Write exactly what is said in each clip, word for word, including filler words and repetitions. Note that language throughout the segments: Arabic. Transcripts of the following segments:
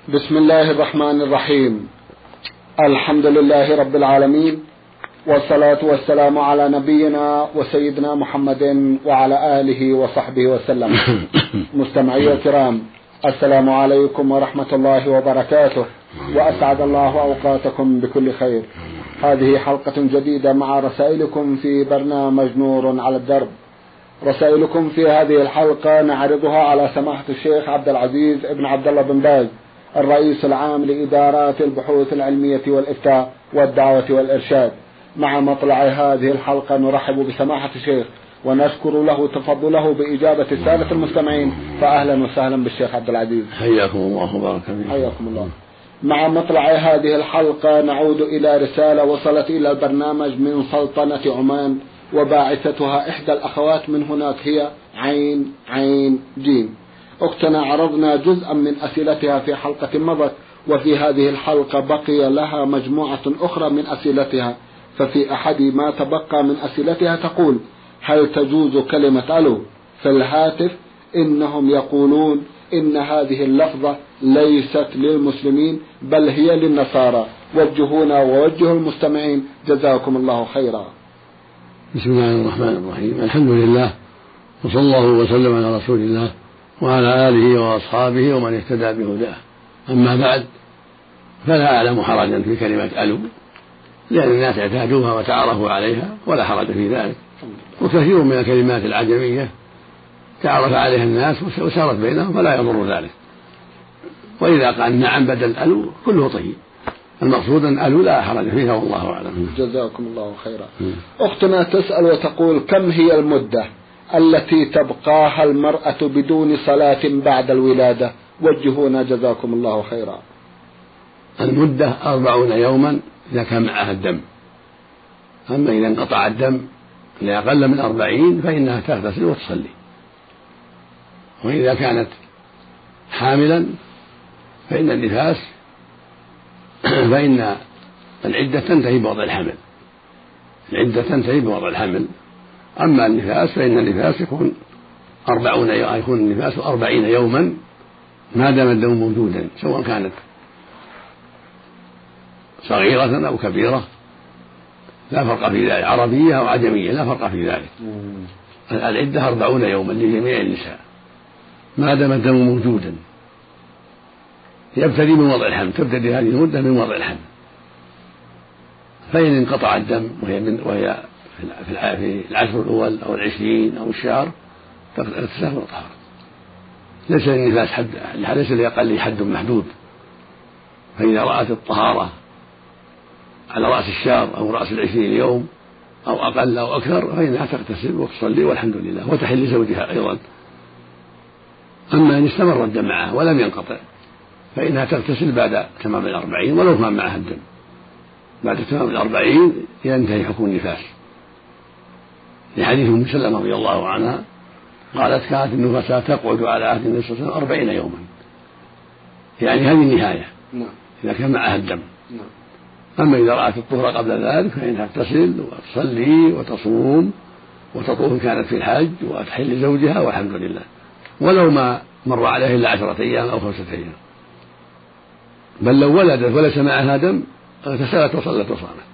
بسم الله الرحمن الرحيم. الحمد لله رب العالمين، والصلاة والسلام على نبينا وسيدنا محمد وعلى آله وصحبه وسلم. مستمعي الكرام، السلام عليكم ورحمة الله وبركاته، وأسعد الله أوقاتكم بكل خير. هذه حلقة جديدة مع رسائلكم في برنامج نور على الدرب. رسائلكم في هذه الحلقة نعرضها على سماحة الشيخ عبد العزيز ابن عبد الله بن باز، الرئيس العام لإدارات البحوث العلمية والإفتاء والدعوة والإرشاد. مع مطلع هذه الحلقة نرحب بسماحة الشيخ ونشكر له تفضله بإجابة السادة المستمعين، فأهلا وسهلا بالشيخ عبد العزيز. حياكم الله وبارك فيكم. حياكم الله. مع مطلع هذه الحلقة نعود إلى رسالة وصلت إلى البرنامج من سلطنة عمان، وباعثتها إحدى الأخوات من هناك هي عين عين جيم. أختنا عرضنا جزءا من أسئلتها في حلقة مضت، وفي هذه الحلقة بقي لها مجموعة أخرى من أسئلتها. ففي أحد ما تبقى من أسئلتها تقول: هل تجوز كلمة ألو في الهاتف؟ إنهم يقولون إن هذه اللفظة ليست للمسلمين بل هي للنصارى. وجهونا ووجهوا المستمعين، جزاكم الله خيرا. بسم الله الرحمن الرحيم. الحمد لله، وصلى الله وسلم على رسول الله وعلى آله وأصحابه ومن اهتدى بهداه. أما بعد، فلا أعلم حرجا في كلمة ألو، لأن الناس اعتادوها وتعرفوا عليها ولا حرج في ذلك. وكثير من الكلمات العجمية تعرف عليها الناس وسارت بينهم فلا يضر ذلك. وإذا قال نعم بدل ألو كله طيب، المقصود أن ألو لا حرج فيها، والله أعلم. جزاكم الله خيرا. أختنا تسأل وتقول: كم هي المدة التي تبقاها المرأة بدون صلاة بعد الولادة؟ وجهونا جزاكم الله خيرا. المدة أربعون يوما إذا كان معها الدم، أما إذا انقطع الدم لأقل من أربعين فإنها تغتسل وتصلي. وإذا كانت حاملا فإن النفاس فإن العدة تنتهي بوضع الحمل، العدة تنتهي بوضع الحمل. أما النفاس فإن النفاس يكون أربعون يكون النفاس أربعين يوما ما دام الدم موجودا، سواء كانت صغيرة أو كبيرة، لا فرق في ذلك، عربية أو عجمية لا فرق في ذلك. العدة أربعون يوما لجميع النساء ما دام الدم موجودا. يبتدي من وضع الحمل، تبتدي هذه المدة من وضع الحمل. فإن انقطع الدم وهي من وهي في العشر الأول أو العشرين أو الشهر تغتسل وتطهر. ليس للنفاس حد، ليس لأقل حد محدود. فإذا رأت الطهارة على رأس الشهر أو رأس العشرين يوم أو أقل أو أكثر فإنها تغتسل وتصلي والحمد لله، وتحل زوجها أيضا. أما إن استمر الدم معها ولم ينقطع فإنها تغتسل بعد تمام الأربعين ولو كان معها الدم. بعد تمام الأربعين ينتهي حكم النفاس، لحديث أم سلمة رضي الله عنها قالت: كانت النفساء تقعد على عهد النبي صلى الله عليه وسلم أربعين يوما، يعني هذه النهاية إذا كان معها الدم. أما إذا رأت الطهر قبل ذلك فإنها تغتسل وتصلي وتصوم وتطوف كانت في الحج وتحل زوجها والحمد لله، ولو ما مر عليه إلا عشرة أيام أو خمسة أيام. بل لو ولدت وليس معها دم اغتسلت وصلت وصامت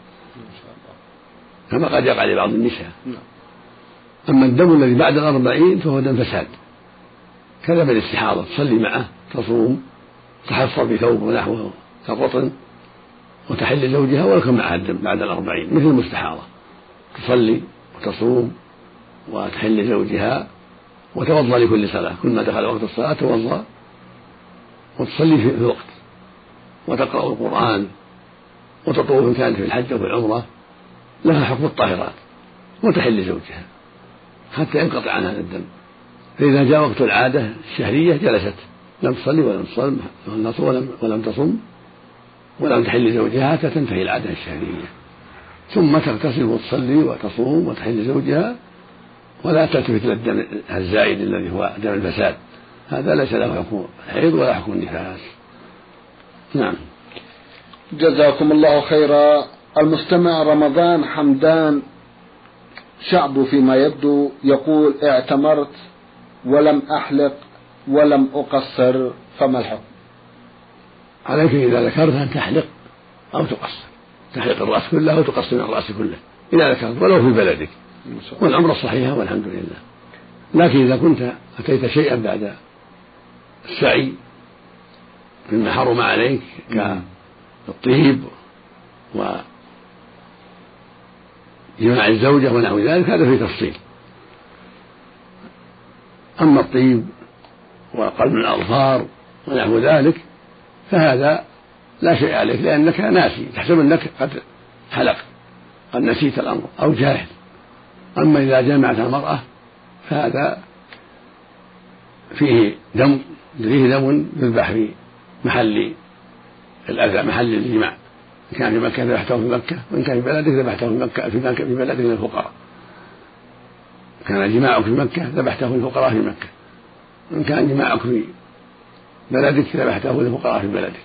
كما قد يقع لبعض النساء. أما الدم الذي بعد الأربعين فهو دم فساد، كذا بالاستحاضة، تصلي معه، تصوم، تحصر بثوب ونحوه كالرطن وتحل زوجها ولو كان معها الدم بعد الأربعين، مثل المستحاضة تصلي وتصوم وتحل زوجها وتوضأ لكل صلاة، كل ما دخل وقت الصلاة توضأ وتصلي في الوقت وتقرأ القرآن وتطوف إن كانت في الحج وفي العمرة، لها حكم الطاهرات، وتحل زوجها حتى ينقطع عنها الدم. فإذا جاء وقت العادة الشهرية جلست لم تصلي ولم تصم ولم, ولم تصم ولم تحل زوجها حتى تنتهي العادة الشهرية، ثم تغتسل وتصلي وتصوم وتحل زوجها ولا تلتفت إلى الدم الزائد الذي هو دم الفساد، هذا ليس له حكم الحيض ولا حكم النفاس. نعم. جزاكم الله خيرا. المستمع رمضان حمدان شعب فيما يبدو يقول: اعتمرت ولم أحلق ولم أقصر، فما الحكم؟ عليك إذا ذكرت أن تحلق أو تقصر، تحلق الرأس كله أو تقصر من الرأس كله إذا ذكرت ولو في بلدك، والعمرة صحيحة والحمد لله. لكن إذا كنت أتيت شيئا بعد السعي مما حرم عليك كالطيب وجماع الزوجة ونحو ذلك هذا فيه تفصيل. أما الطيب وقلم الأظفار ونحو ذلك فهذا لا شيء عليك لأنك ناسي، تحسب أنك قد حلق، قد نسيت الأمر أو جاهل. أما إذا جمعت المرأة فهذا فيه دم فيه دم يذبح في محل الأذى، محل الجماع. إن كان في مكة ذبحته في مكة، وإن كان في بلدك ذبحته في مكة في مكة في بلدك للفقراء. كان جماعك في مكة ذبحته للفقراء في مكة، وإن كان جماعك في بلدك ذبحته للفقراء في بلدك.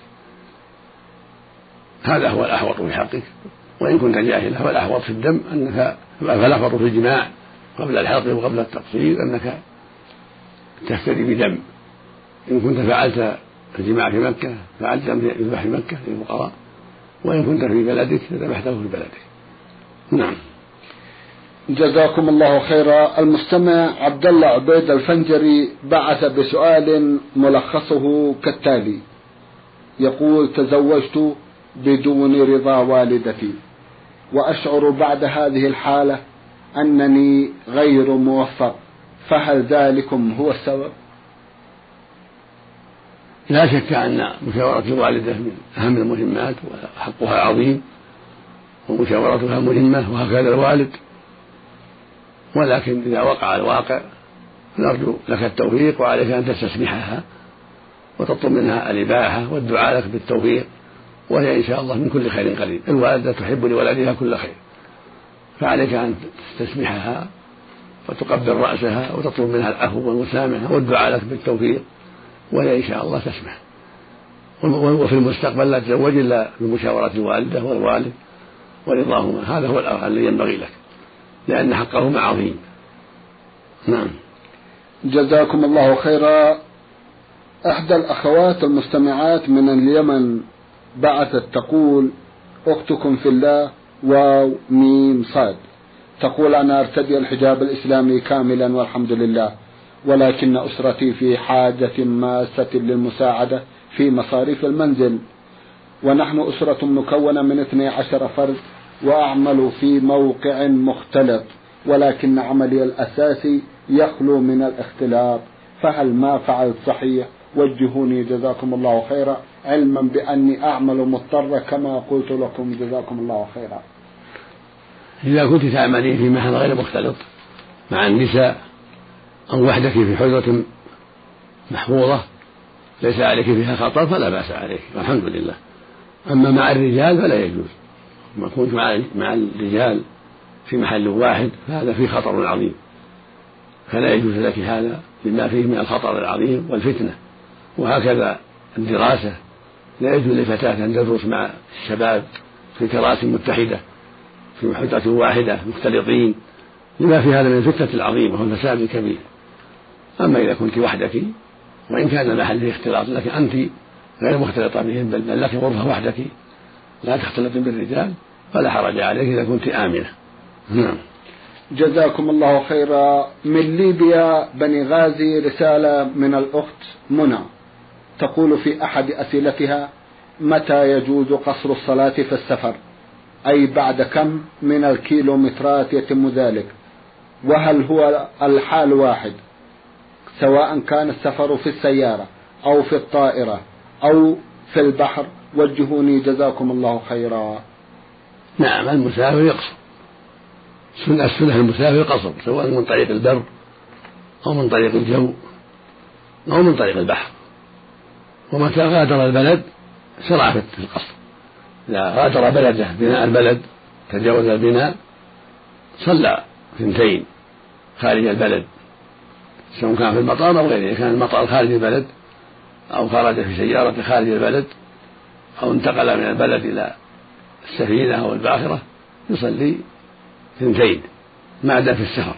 هذا هو الأحوط في حقك، وإن كنت جاهلا فالأحوط في الدم أنك فالأحوط في الجماع قبل الحلق وقبل التقصير أنك تفتدي بدم. إن كنت فعلت الجماع في مكة فعلت دم يذبح في مكة للفقراء، وإن كنت في بلدك ذبحته في بلدك. نعم. جزاكم الله خيرا. المستمع عبد الله عبيد الفنجري بعث بسؤال ملخصه كالتالي: يقول: تزوجت بدون رضا والدتي، وأشعر بعد هذه الحالة أنني غير موفق، فهل ذلكم هو السبب؟ لا شك أن مشاورة الوالدة من أهم المهمات وحقها عظيم، ومشاورتها مهمة، وهكذا الوالد. ولكن إذا وقع الواقع نرجو لك التوفيق، وعليك أن تستسمحها وتطلب منها الإباحة والدعاء لك بالتوفيق، وهي إن شاء الله من كل خير قريب. الوالدة تحب لولدها كل خير، فعليك أن تستسمحها وتقبل رأسها وتطلب منها العفو والمسامحة والدعاء لك بالتوفيق، وهي إن شاء الله تسمح. وفي المستقبل لا تتزوج إلا بمشاورة الوالدة والوالد ورضاهما، هذا هو الذي ينبغي لك، لأن حقهما عظيم. نعم. جزاكم الله خيرا. إحدى الأخوات المستمعات من اليمن بعثت تقول: أختكم في الله واو ميم صاد، تقول: أنا أرتدي الحجاب الإسلامي كاملا والحمد لله، ولكن أسرتي في حاجة ماسة للمساعدة في مصاريف المنزل، ونحن أسرة مكونة من اثني عشر فرد، وأعمل في موقع مختلط، ولكن عملي الأساسي يخلو من الاختلاط، فهل ما فعلت صحيح؟ وجهوني جزاكم الله خيرا، علما بأني أعمل مضطرة كما قلت لكم جزاكم الله خيرا. إذا كنت تعملين في محل غير مختلط مع النساء أو وحدك في حجرة محفوظة ليس عليك فيها خطر فلا بأس عليك والحمد لله. أما مع الرجال فلا يجوز، ما كنت مع الرجال في محل واحد فهذا فيه خطر عظيم، فلا يجوز لك هذا لما فيه من الخطر العظيم والفتنة. وهكذا الدراسة، لا يجوز لفتاة أن تدرس مع الشباب في كراسي متحدة في حجرة واحدة مختلطين، لما في هذا من الفتنة العظيمة والفساد الكبير. أما إذا كنت وحدك وإن كان المحل فيه اختلاط لكن أنت غير مختلطة بهم، بل لك غرفة وحدك لا تختلط بالرجال، فلا حرج عليك إذا كنت آمنة. نعم. جزاكم الله خيرا. من ليبيا بني غازي رسالة من الأخت منى، تقول في أحد أسئلتها: متى يجوز قصر الصلاة في السفر؟ أي بعد كم من الكيلومترات يتم ذلك؟ وهل هو الحال واحد سواء كان السفر في السيارة أو في الطائرة أو في البحر؟ وجهوني جزاكم الله خيرا. نعم، المسافر يقصر، سنة السنة المسافر قصر، سواء من طريق البر أو من طريق الجو أو من طريق البحر. ومتى غادر البلد شرع في القصر، إذا غادر بلده بناء البلد تجاوز البناء صلى اثنتين خارج البلد، سواء كان في المطار أو غيره. كان المطار خارج البلد أو خرج في سيارة خارج البلد أو انتقل من البلد إلى السفينة أو الباخرة يصلي اثنتين ما عدا في السفر.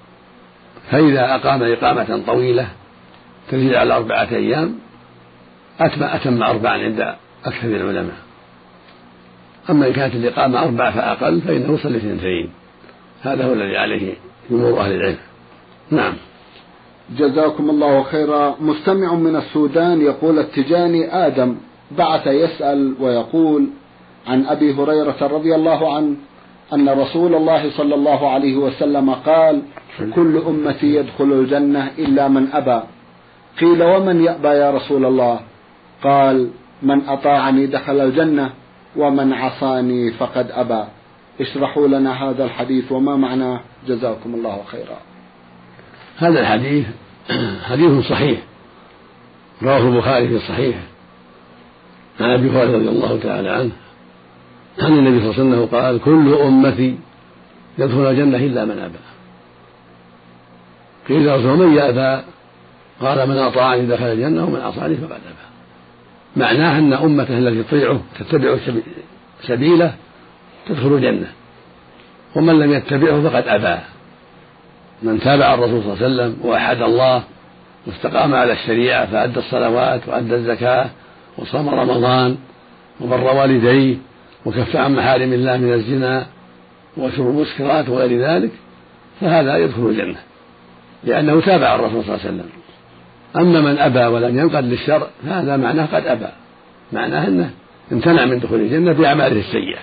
فإذا أقام إقامة طويلة تزيد على أربعة أيام أتم, أتم أربعا عند أكثر العلماء. أما إن كانت الإقامة أربع فأقل فإنه يصلي اثنتين. هذا هو الذي عليه جمهور أهل العلم. نعم. جزاكم الله خيرا. مستمع من السودان يقول: التجاني آدم بعث يسأل ويقول عن أبي هريرة رضي الله عنه أن رسول الله صلى الله عليه وسلم قال: كل أمتي يدخل الجنة إلا من أبى. قيل: ومن يأبى يا رسول الله؟ قال: من أطاعني دخل الجنة ومن عصاني فقد أبى. اشرحوا لنا هذا الحديث وما معناه جزاكم الله خيرا. هذا الحديث حديث صحيح رواه البخاري في صحيحه عن أبي هريرة رضي الله تعالى عنه عن النبي صلى الله عليه وسلم قال: كل أمتي يدخل الجنة إلا من أبى. قيل يا رسول الله: من يأبى؟ قال: من أطاعني دخل الجنة ومن عصاني فقد أبى. معناه أن أمته التي تطيعه تتبع سبيله تدخل الجنة، ومن لم يتبعه فقد أبى. من تابع الرسول صلى الله عليه وسلم ووحد الله واستقام على الشريعة فأدى الصلوات وأدى الزكاة وصام رمضان وبر والديه وكف عن محارم الله من الزنا وشرب المسكرات وغير ذلك، فهذا يدخل الجنة لأنه تابع الرسول صلى الله عليه وسلم. أما من أبى ولم ينقد للشرع فهذا معناه قد أبى، معناه أنه امتنع من دخول الجنة بأعماله السيئة.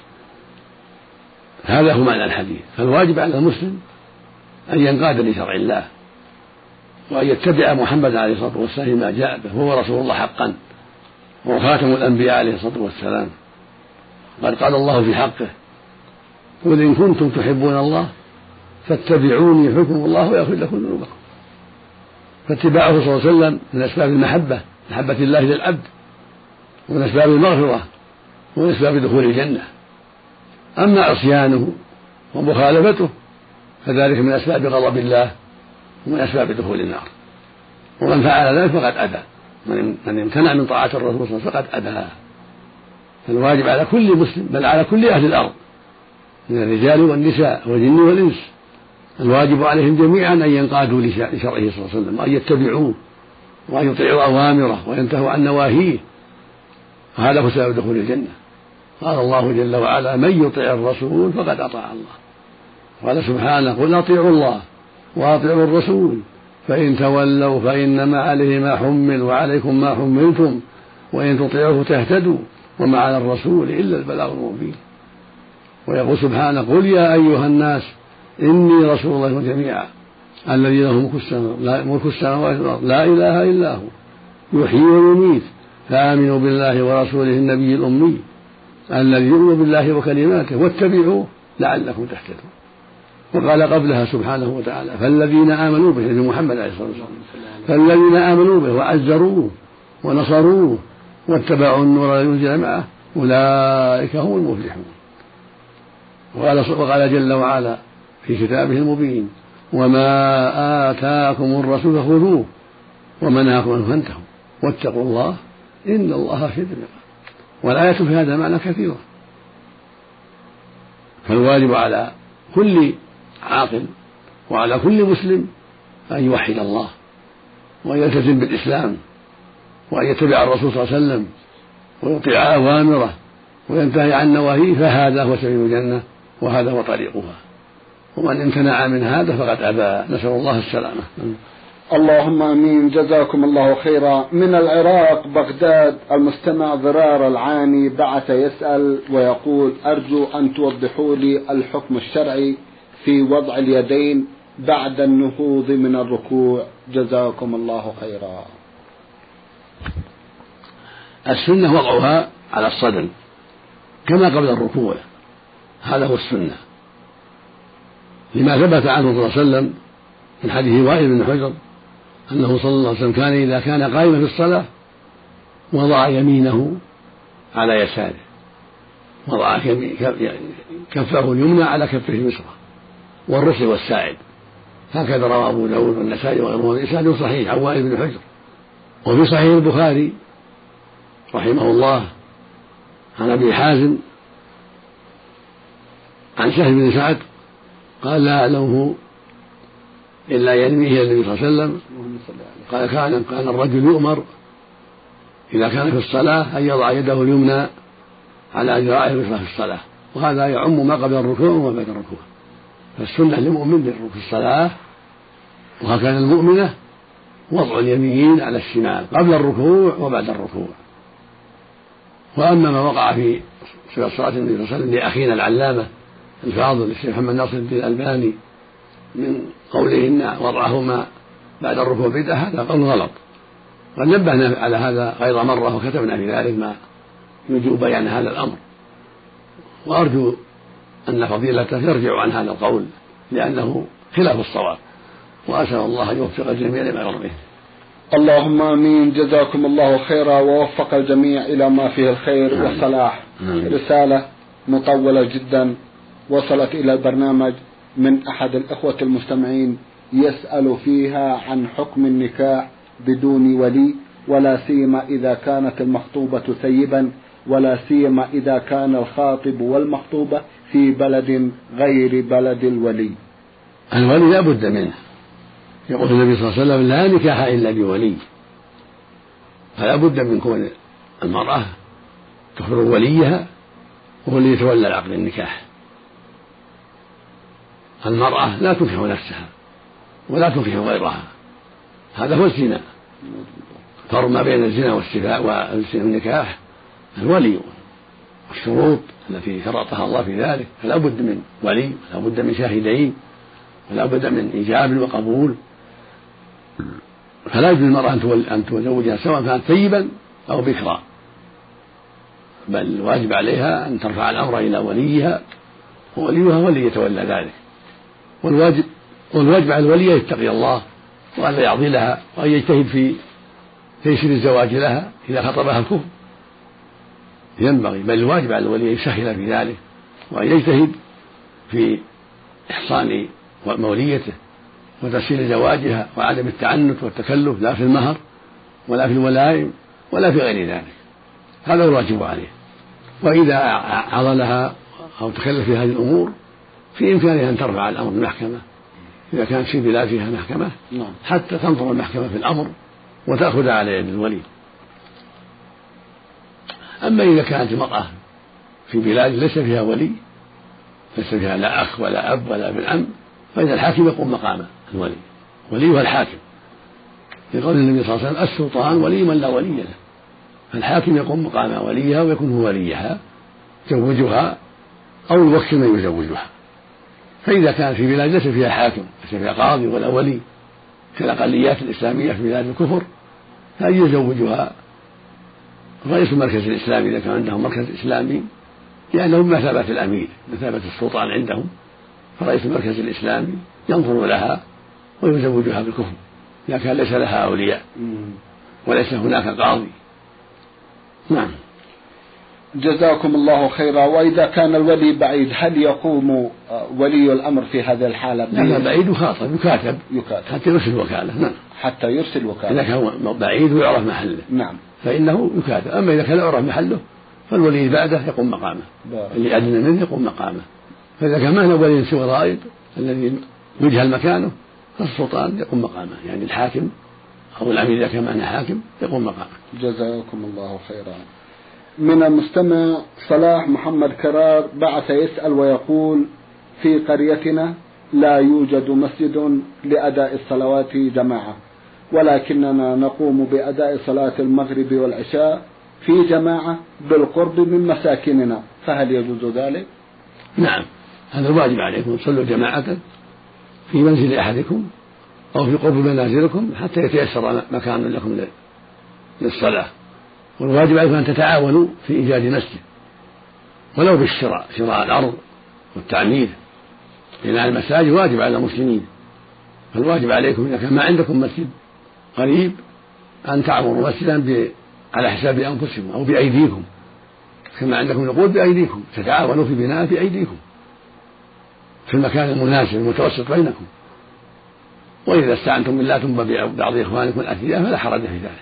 هذا هو معنى الحديث. فالواجب على المسلم أن ينقاد لشرع الله وأن يتبع محمد عليه الصلاة والسلام ما جاء به، هو رسول الله حقا وخاتم الأنبياء عليه الصلاة والسلام. قد قال الله في حقه: قل إن كنتم تحبون الله فاتبعوني يحبكم الله ويغفر لكم ذنوبكم. فاتباعه صلى الله عليه وسلم من أسباب المحبة، محبة الله للعبد، ومن أسباب المغفرة، ومن أسباب دخول الجنة. أما عصيانه ومخالفته فذلك من أسباب غضب الله ومن أسباب دخول النار. ومن فعل ذلك فقد أبى، من امتنع من طاعة الرسول صلى الله عليه وسلم فقد أبى. فالواجب على كل مسلم بل على كل أهل الأرض من الرجال والنساء والجن والإنس، الواجب عليهم جميعا أن ينقادوا لشرعه صلى الله عليه وسلم وأن يتبعوه وأن يطيعوا أوامره وينتهوا عن نواهيه، وهذا هو سبب دخول الجنة. قال الله جل وعلا: من يطع الرسول فقد أطاع الله. قال سبحانه: قل أطيعوا الله وأطيعوا الرسول فإن تولوا فإنما عليه ما حمل وعليكم ما حملتم وإن تطيعوه تهتدوا وما على الرسول إلا البلاغ المبين. ويقول سبحانه: قل يا أيها الناس إني رسول الله جميعا الذي له ملك السماوات والأرض لا إله إلا هو يحيي ويميت فآمنوا بالله ورسوله النبي الأمي الذي يؤمن بالله وكلماته واتبعوه لعلكم تهتدون. وقال قبلها سبحانه وتعالى: فالذين آمنوا به، نبي محمد عليه الصلاة والسلام، فالذين آمنوا به وعزروه ونصروه واتبعوا النور الذي أنزل معه أولئك هم المفلحون. وقال جل وعلا في كتابه المبين: وما آتاكم الرسول فخذوه وما نهاكم عنه فانتهوا واتقوا الله إن الله شديد العقاب. والآيات في هذا معنى كثيرة. فالواجب على كل عاقل وعلى كل مسلم أن يوحد الله وأن يلتزم بالإسلام وأن يتبع الرسول صلى الله عليه وسلم ويطيع أوامره وينتهي عن نواهيه، فهذا هو سبيل الجنة وهذا هو طريقها. ومن امتنع من هذا فقد أبى، نسأل الله السلامة. اللهم امين. جزاكم الله خيرا. من العراق بغداد المستمع ضرار العاني بعث يسأل ويقول: أرجو أن توضحوا لي الحكم الشرعي في وضع اليدين بعد النهوض من الركوع، جزاكم الله خيرا. السنة وضعها على الصدر كما قبل الركوع، هذا هو السنة، لما ثبت عنه صلى الله عليه وسلم من حديث وائل بن حجر أنه صلى الله عليه وسلم كان إذا كان قائما في الصلاة وضع يمينه على يساره، وضع كفه اليمنى على كفه اليسرى والرسل والساعد، هكذا رواه أبو داود والنسائي وغيره بإسناد صحيح عن وائل بن حجر. وفي صحيح البخاري رحمه الله عن أبي حازم عن سهل بن سعد قال: لا أعلمه إلا ينميه النبي صلى الله عليه وسلم. قال: كان كان الرجل يؤمر إذا كان في الصلاة أن يضع يده اليمنى على ذراعه اليسرى في الصلاة، وهذا يعم ما قبل الركوع وما بعد الركوع. فالسنة للمؤمن في الصلاة وهكذا المؤمنة وضع اليمين على الشمال قبل الركوع وبعد الركوع. وأما ما وقع في صفة صلاة النبي صلى الله عليه وسلم لأخينا العلامة الفاضل الشيخ محمد ناصر الدين الألباني من قوله إن وضعهما بعد الركوع بدعة، هذا قول غلط، قد نبهنا على هذا غير مرة وكتبنا في ذلك ما يجوب بيان هذا الأمر، وأرجو أن فضيلته يرجع عن هذا القول لأنه خلاف الصواب، وأسأل الله أن يوفق الجميع لما يرضيه. اللهم آمين. جزاكم الله خيرا ووفق الجميع إلى ما فيه الخير والصلاح. رسالة مطولة جدا وصلت إلى البرنامج من أحد الإخوة المستمعين يسأل فيها عن حكم النكاح بدون ولي، ولا سيما إذا كانت المخطوبة ثيبا، ولا سيما إذا كان الخاطب والمخطوبة في بلد غير بلد الولي. الولي لا بد منه، يقول النبي صلى الله عليه وسلم لا نكاح إلا بولي، فلا بد من كون المرأة تخبر وليها وهو اللي يتولى عقد النكاح. المرأة لا تنكح نفسها ولا تنكح غيرها، هذا هو الزنا. فرق ما بين الزنا والنكاح الولي والشروط التي شرطها الله في ذلك، فلا بد من ولي ولا بد من شاهدين ولا بد من إيجاب وقبول. فلا يجوز للمرأة أن تزوجها سواء كانت ثيبا أو بكرا، بل الواجب عليها أن ترفع الأمر إلى وليها، ووليها هو الذي يتولى ذلك. والواجب والواجب على الولي يتقي الله وأن لا يعضي لها، وأن يجتهد في تيسير الزواج لها إذا خطبها الكفر ينبغي، بل الواجب على الولي يسهل في ذلك وأن يجتهد في إحصان موليته وتسهيل زواجها وعدم التعنت والتكلف لا في المهر ولا في الولائم ولا في غير ذلك، هذا هو الواجب عليه. وإذا عضلها أو تكلف في هذه الأمور في إمكانها أن ترفع الأمر المحكمة إذا كانت في بلاد فيها محكمة حتى تنظر المحكمة في الأمر وتأخذ على يد الولي. أما إذا كانت المرأة في بلاد ليس فيها ولي، ليس فيها لا أخ ولا أب ولا ابن عم، فإن الحاكم يقوم مقام الولي، وليها الحاكم، لقول النبي صلى الله عليه وسلم السلطان ولي من لا ولي له، فالحاكم يقوم مقام وليها ويكون هو وليها يزوجها أو يوكل من يزوجها. فإذا كان في بلاد ليس فيها حاكم ليس فيها قاضي ولا ولي كالأقليات الإسلامية في بلاد الكفر، فأن يزوجها رئيس المركز الإسلامي إذا كان عندهم مركز إسلامي، لأنه بمثابة الأمير بمثابة السلطان عندهم، فرئيس المركز الإسلامي ينظر لها ويزوجها بالكفر إذا كان ليس لها أولياء وليس هناك قاضي. نعم. جزاكم الله خيرا. وإذا كان الولي بعيد هل يقوم ولي الأمر في هذه الحالة؟ لا بعيد وخاطب يكاتب يكاتب حتى يرسل وكالة. نعم. حتى يرسل وكالة إذا كان بعيد ويعرف محله. نعم. فإنه يكاتب. أما إذا كان يعرف محله فالولي بعده يقوم مقامه، اللي أدنى منه يقوم مقامه. فإذا كان ما هو ولي سوى غائب الذي يجهل مكانه فالسلطان يقوم مقامه، يعني الحاكم أو الأمير إذا كان معنا حاكم يقوم مقامه. جزاكم الله خيرا. من المستمع صلاح محمد كرار بعث يسأل ويقول: في قريتنا لا يوجد مسجد لأداء الصلوات جماعة، ولكننا نقوم بأداء صلاة المغرب والعشاء في جماعة بالقرب من مساكننا، فهل يجوز ذلك؟ نعم، هذا الواجب عليكم، صلوا جماعة في منزل أحدكم أو في قرب منازلكم حتى يتيسر مكان لكم للصلاة. والواجب عليكم أن تتعاونوا في إيجاد مسجد ولو بالشراء، شراء الأرض والتعمير، لأن المساجد واجب على المسلمين. فالواجب عليكم إذا كان ما عندكم مسجد قريب أن تعمروا مسجدا على حساب أنفسكم أو بأيديكم، كما عندكم نقود بأيديكم، تتعاونوا في بناء بأيديكم في المكان المناسب المتوسط بينكم. وإذا استعنتم بالله ثم ببعض إخوانكم الأثرياء فلا حرج في ذلك.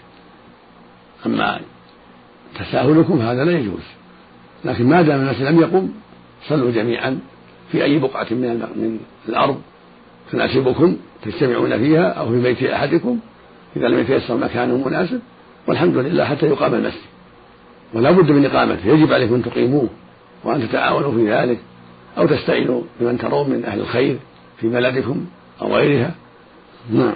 أما تساهلكم هذا لا يجوز، لكن ما دام الناس لم يقم صلوا جميعا في أي بقعة من الأرض تناسبكم تجتمعون فيها أو في بيت أحدكم إذا لم يتيسر مكان مناسب، والحمد لله حتى يقام المسجد، ولا بد من إقامته، يجب عليكم أن تقيموه وأن تتعاونوا في ذلك، أو تستعينوا بمن ترون من أهل الخير في بلدكم أو غيرها. نعم.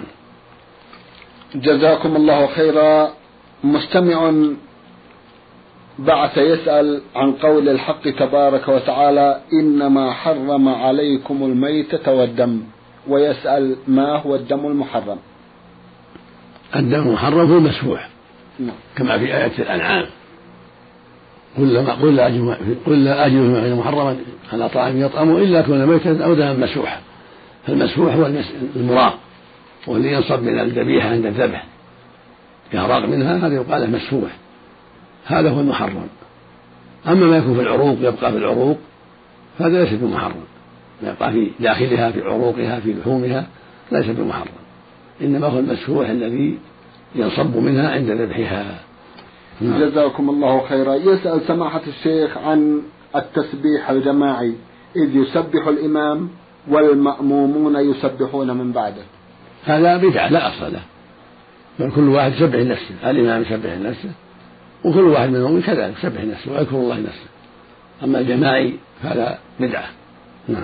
جزاكم الله خيرا. مستمع بعث يسأل عن قول الحق تبارك وتعالى: إنما حرم عليكم الميتة والدم، ويسأل ما هو الدم المحرم؟ الدم المحرم هو المسفوح، نعم. كما في آية الأنعام: قل لا أجد قل لا أجد محرما على طعام يطعمه إلا كون ميتا أو دما مسفوحا. فالمسفوح هو المراق، والذي ينصب من الذبيحة عند الذبح يهراق منها، هذا يقال له مسفوح، هذا هو المحرم. أما ما يكون في العروق يبقى في العروق فهذا ليس بمحرم، يبقى في داخلها في عروقها في لحومها ليس بمحرم، إنما هو المسفوح الذي ينصب منها عند ذبحها. جزاكم الله خيرا. يسأل سماحة الشيخ عن التسبيح الجماعي، إذ يسبح الإمام والمأمومون يسبحون من بعده. هذا بدعة لا أصل له، بل كل واحد يسبح نفسه، الإمام يسبح نفسه وكل واحد منهم كذلك يسبح نفسه ويذكر الله نفسه. أما الجماعي فهذا بدعة. نعم.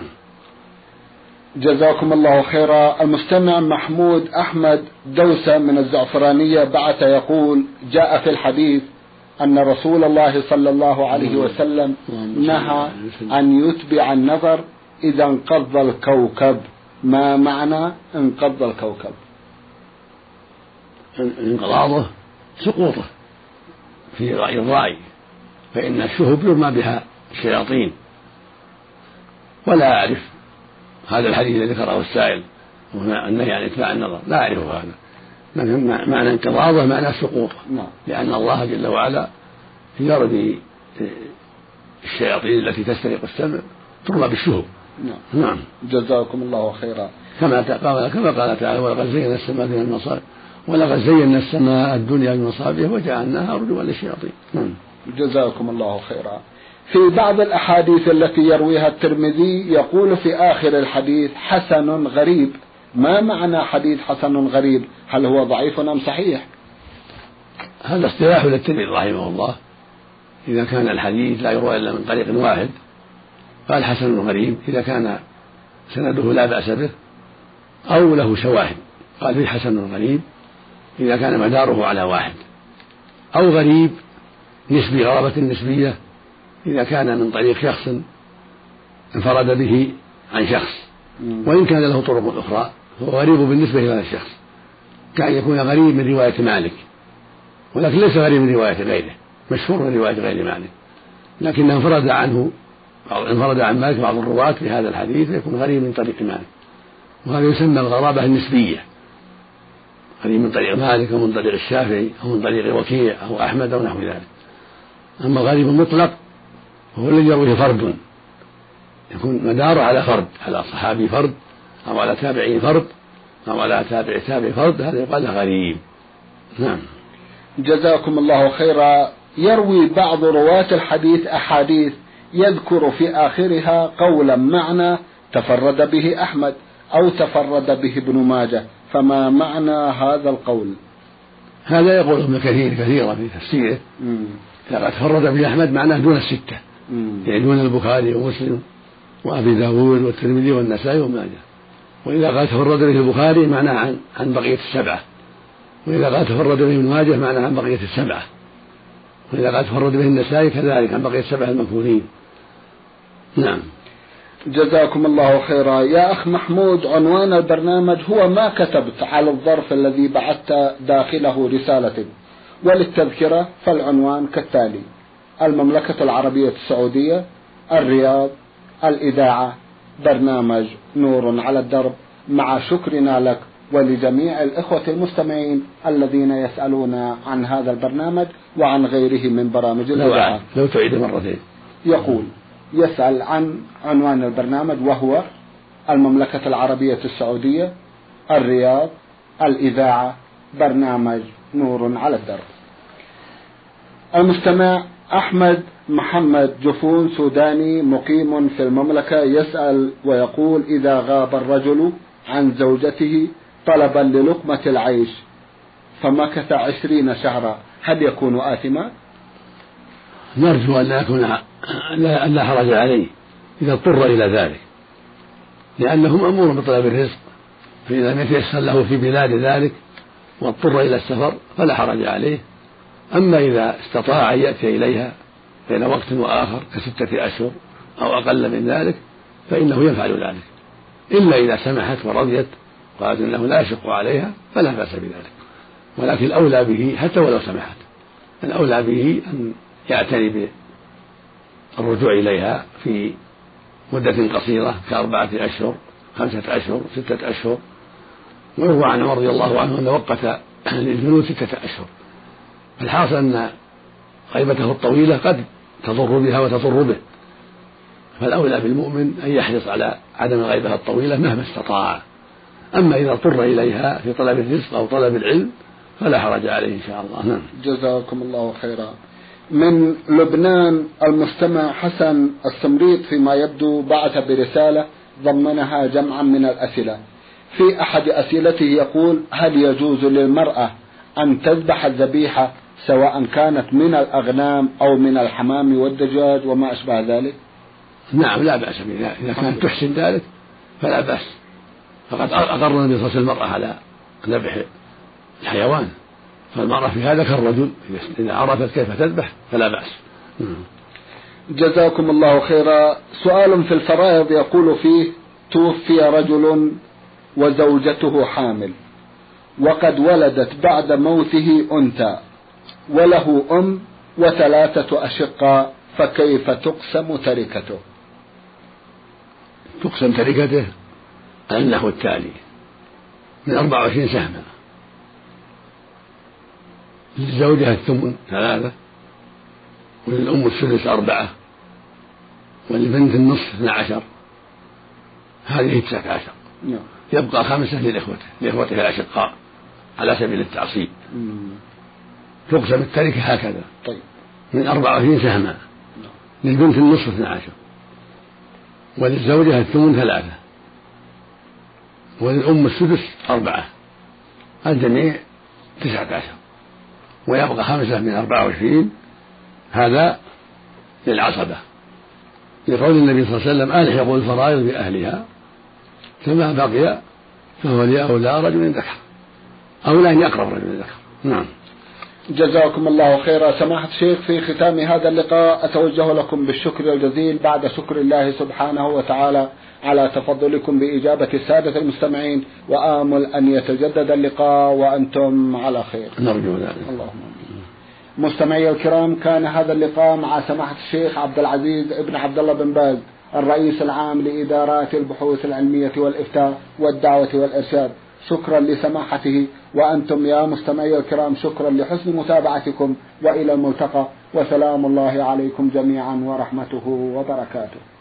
جزاكم الله خيرا. المستمع محمود أحمد دوسة من الزعفرانية بعث يقول: جاء في الحديث أن رسول الله صلى الله عليه وسلم نهى أن يتبع النظر إذا انقض الكوكب. ما معنى انقض الكوكب؟ انقضاضه سقوطه في رأي الرأي، فإن الشهب يرمى بها الشياطين، ولا أعرف هذا الحديث الذي ذكره السائل النهي عن اتباع النظر، لا أعرف هذا معنى انقضاضه، معنى سقوطه، لأن الله جل وعلا يرمي الشياطين التي تسترق السمع ترمى بالشهب. نعم. نعم. جزاكم الله خيرا. كما قال كما قال تعالى: ولقد زينا السماء بالمصابيح ولقد زينا السماء الدنيا بمصابيح وجعلناها رجوما للشياطين. نعم. جزاكم الله خيرا. في بعض الأحاديث التي يرويها الترمذي يقول في آخر الحديث: حسن غريب. ما معنى حديث حسن غريب؟ هل هو ضعيف أم صحيح؟ هذا اصطلاح للترمذي رحمه الله، إذا كان الحديث لا يروى إلا من طريق واحد قال حسن غريب، إذا كان سنده لا بأس به أو له شواهد قال فيه حسن غريب، إذا كان مداره على واحد، أو غريب نسبي غرابة نسبية إذا كان من طريق شخص انفرد به عن شخص، وإن كان له طرق أخرى فهو غريب بالنسبة إلى هذا الشخص، كأن يكون غريب من رواية مالك ولكن ليس غريب من رواية غيره، مشهور من رواية غير مالك، لكنه انفرد عنه أو انفرد عن مالك بعض الرواة في هذا الحديث يكون غريب من طريق مالك، وهذا يسمى الغرابة النسبية، غريب من طريق مالك أو من طريق الشافعي أو من طريق وكيع أو أحمد أو نحو ذلك. أما الغريب المطلق هو الذي يرويه فرد، يكون مداره على فرد، على صحابي فرد أو على تابعي فرد أو على تابع تابع فرد، هذا يقال غريب. نعم. جزاكم الله خيرا. يروي بعض رواة الحديث أحاديث يذكر في آخرها قولا معنى تفرد به أحمد أو تفرد به ابن ماجه، فما معنى هذا القول؟ هذا يقول ابن كثير كثيرا في تفسيره، إذا تفرد به أحمد معناه دون الستة، يعني دون البخاري ومسلم وأبي داود والترمذي والنسائي وماجه، وإذا قال تفرد به البخاري معناه عن, عن بقية السبعة، وإذا قال تفرد به ابن ماجه معناه عن بقية السبعة، وإذا قال تفرد به النسائي كذلك عن بقية السبعة المذكورين. نعم. جزاكم الله خيرا. يا أخ محمود، عنوان البرنامج هو ما كتبت على الظرف الذي بعثت داخله رسالة، وللتذكرة فالعنوان كالتالي: المملكة العربية السعودية، الرياض، الإذاعة، برنامج نور على الدرب، مع شكرنا لك ولجميع الإخوة المستمعين الذين يسألون عن هذا البرنامج وعن غيره من برامج الإذاعة. لو تعيد مرتين. يقول يسأل عن عنوان البرنامج وهو المملكة العربية السعودية، الرياض، الإذاعة، برنامج نور على الدرب. المستمع أحمد محمد جفون سوداني مقيم في المملكة يسأل ويقول: إذا غاب الرجل عن زوجته طلبا للقمة العيش فمكث عشرين شهرا، هل يكون آثما؟ نرجو أن لا يكون أن لا حرج عليه إذا اضطر إلى ذلك، لأنه مأمور بطلب الرزق، فإذا لم يتيسر له في بلاد ذلك واضطر إلى السفر فلا حرج عليه. أما إذا استطاع أن يأتي إليها بين وقت وآخر كستة أشهر أو أقل من ذلك فإنه يفعل ذلك، إلا إذا سمحت ورضيت قالت إنه لا يشق عليها فلا بأس بذلك، ولكن الأولى به حتى ولو سمحت الأولى به أن يعتني بالرجوع إليها في مدة قصيرة كأربعة أشهر خمسة أشهر ستة أشهر. ويروى عن عمر رضي الله عنه أنه وقت للجنود ستة أشهر. الحاصل أن غيبته الطويلة قد تضر بها وتضر به، فالأولى بالمؤمن أن يحرص على عدم الغيبة الطويلة مهما استطاع. أما إذا اضطر إليها في طلب الرزق أو طلب العلم فلا حرج عليه إن شاء الله. جزاكم الله خيرا. من لبنان المستمع حسن السمريط فيما يبدو بعث برسالة ضمنها جمعا من الأسئلة. في أحد أسئلته يقول: هل يجوز للمرأة أن تذبح الذبيحة سواء كانت من الأغنام أو من الحمام والدجاج وما أشبه ذلك؟ نعم لا بأس بذلك، إذا كانت تحسن ذلك فلا بأس، فقد أقر النبي صلى الله عليه وسلم المرأة على ذبح الحيوان، فالمرأة في هذا كالرجل إذا عرفت كيف تذبح فلا بأس. جزاكم الله خيرا. سؤال في الفرائض يقول فيه: توفي رجل وزوجته حامل وقد ولدت بعد موته أنثى وله أم وثلاثة أشقاء، فكيف تقسم تركته؟ تقسم تركته على النحو التالي: من أربعة وعشرين سهما، للزوجة الثمن ثلاثة، وللأم السدس أربعة، وللبنت النصف اثنا عشر، هذه تسعة عشر. يبقى خمسة للإخوته لإخوته الأشقاء على سبيل التعصيب. تقسم التركة هكذا: طيب. من أربعة وعشرين سهما، للبنت النصف اثنا عشر، وللزوجة الثمن ثلاثة، وللأم السدس أربعة، الجميع تسعة عشر، ويبقى خمسة من أربعة وعشرين، هذا للعصبة، لقول النبي صلى الله عليه وسلم: ألحقوا الفرائض بأهلها، فما بقي فهو لأولى رجل ذكر، أولى أن يقرب رجل ذكر. نعم. جزاكم الله خيرا. سماحة الشيخ، في ختام هذا اللقاء أتوجه لكم بالشكر الجزيل بعد شكر الله سبحانه وتعالى على تفضلكم بإجابة السادة المستمعين، وآمل أن يتجدد اللقاء وأنتم على خير. نرجو ذلك. اللهم آمين. مستمعي الكرام، كان هذا اللقاء مع سماحة الشيخ عبد العزيز ابن عبد الله بن باز، الرئيس العام لإدارات البحوث العلمية والإفتاء والدعوة والإرشاد. شكرا لسماحته، وأنتم يا مستمعي الكرام شكرا لحسن متابعتكم، وإلى الملتقى، وسلام الله عليكم جميعا ورحمته وبركاته.